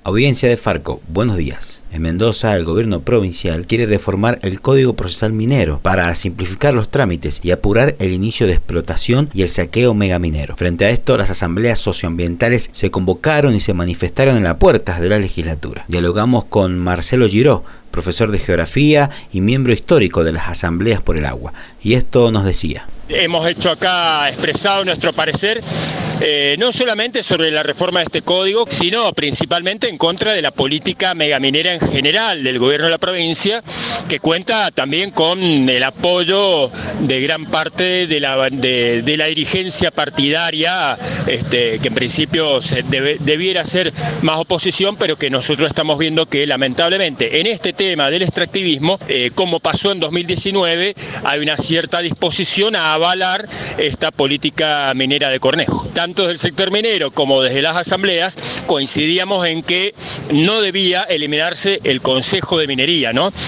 Audiencia de Farco, buenos días. En Mendoza, el gobierno provincial quiere reformar el Código Procesal Minero para simplificar los trámites y apurar el inicio de explotación y el saqueo megaminero. Frente a esto, las asambleas socioambientales se convocaron y se manifestaron en las puertas de la legislatura. Dialogamos con Marcelo Giró, profesor de Geografía y miembro histórico de las Asambleas por el Agua, y esto nos decía. Hemos expresado nuestro parecer, no solamente sobre la reforma de este código, sino principalmente en contra de la política megaminera en general del gobierno de la provincia, que cuenta también con el apoyo de gran parte de la dirigencia partidaria, que en principio debiera ser más oposición, pero que nosotros estamos viendo que lamentablemente en este tema del extractivismo, como pasó en 2019, hay una cierta disposición a avalar esta política minera de Cornejo. Tanto desde el sector minero como desde las asambleas coincidíamos en que no debía eliminarse el Consejo de Minería,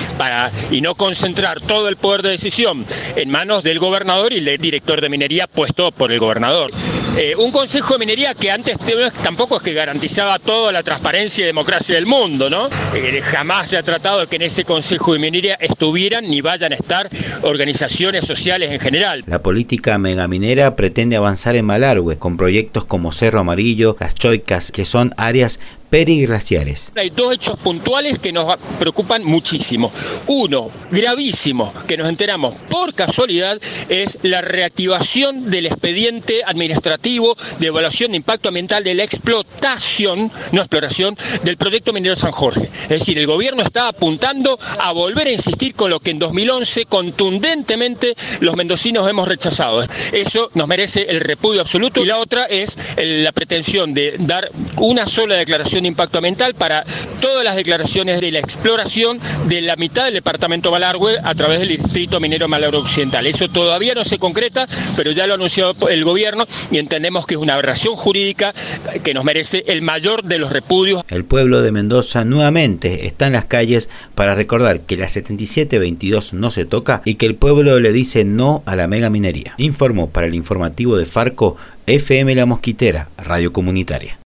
y no concentrar todo el poder de decisión en manos del gobernador y del director de minería puesto por el gobernador. Un Consejo de Minería que antes tampoco es que garantizaba toda la transparencia y democracia del mundo, jamás se ha tratado de que en ese Consejo de Minería estuvieran ni vayan a estar organizaciones sociales en general. La política megaminera pretende avanzar en Malargüe con proyectos como Cerro Amarillo, Las Choicas, que son áreas periglaciares. Hay dos hechos puntuales que nos preocupan muchísimo. Uno, gravísimo, que nos enteramos por casualidad, es la reactivación del expediente administrativo de evaluación de impacto ambiental de la explotación, no exploración, del proyecto minero San Jorge. Es decir, el gobierno está apuntando a volver a insistir con lo que en 2011 contundentemente los mendocinos hemos rechazado. Eso nos merece el repudio absoluto. Y la otra es la pretensión de dar una sola declaración de impacto ambiental para todas las declaraciones de la exploración de la mitad del departamento Malargüe a través del distrito minero Malargüe Occidental. Eso todavía no se concreta, pero ya lo ha anunciado el gobierno y entendemos que es una aberración jurídica que nos merece el mayor de los repudios. El pueblo de Mendoza nuevamente está en las calles para recordar que la 7722 no se toca y que el pueblo le dice no a la megaminería. Informó para el informativo de Farco, FM La Mosquitera, radio comunitaria.